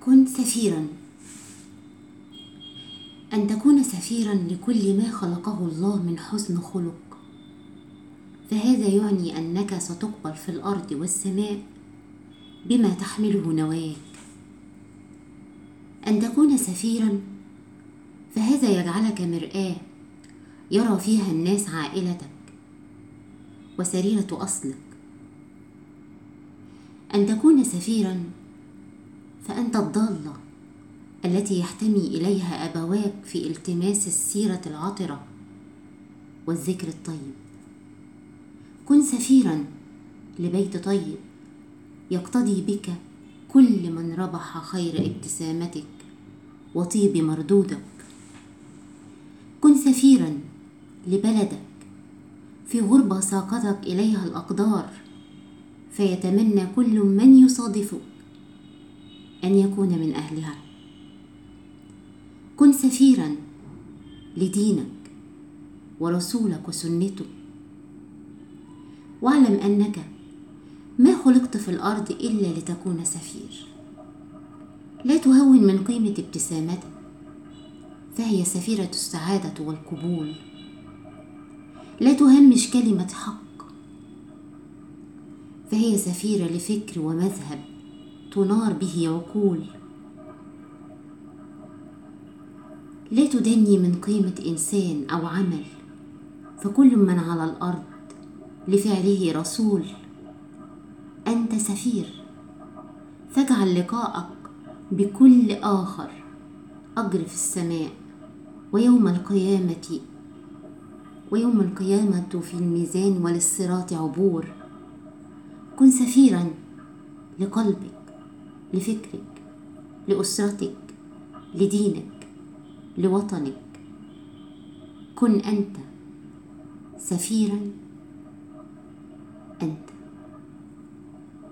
كن سفيرا. أن تكون سفيرا لكل ما خلقه الله من حسن خلق، فهذا يعني أنك ستقبل في الأرض والسماء بما تحمله نواك. أن تكون سفيرا فهذا يجعلك مرآة يرى فيها الناس عائلتك وسريرة أصلك. أن تكون سفيرا فأنت الضالة التي يحتمي إليها أبواك في التماس السيرة العطرة والذكر الطيب. كن سفيرا لبيت طيب يقتدي بك كل من ربح خير ابتسامتك وطيب مردودك. كن سفيرا لبلدك في غربة ساقتك إليها الأقدار، فيتمنى كل من يصادفك أن يكون من أهلها. كن سفيرا لدينك ورسولك وسنته، واعلم أنك ما خلقت في الأرض إلا لتكون سفير. لا تهون من قيمة ابتسامتك، فهي سفيرة السعادة والقبول. لا تهمش كلمة حق، فهي سفيرة لفكر ومذهب تنار به عقول. لا تدني من قيمة إنسان أو عمل، فكل من على الأرض لفعله رسول. أنت سفير، فاجعل لقاءك بكل آخر أجر في السماء، ويوم القيامة في الميزان وللصراط عبور. كن سفيرا لقلبك، لفكرك، لأسرتك، لدينك، لوطنك. كن أنت سفيرا أنت.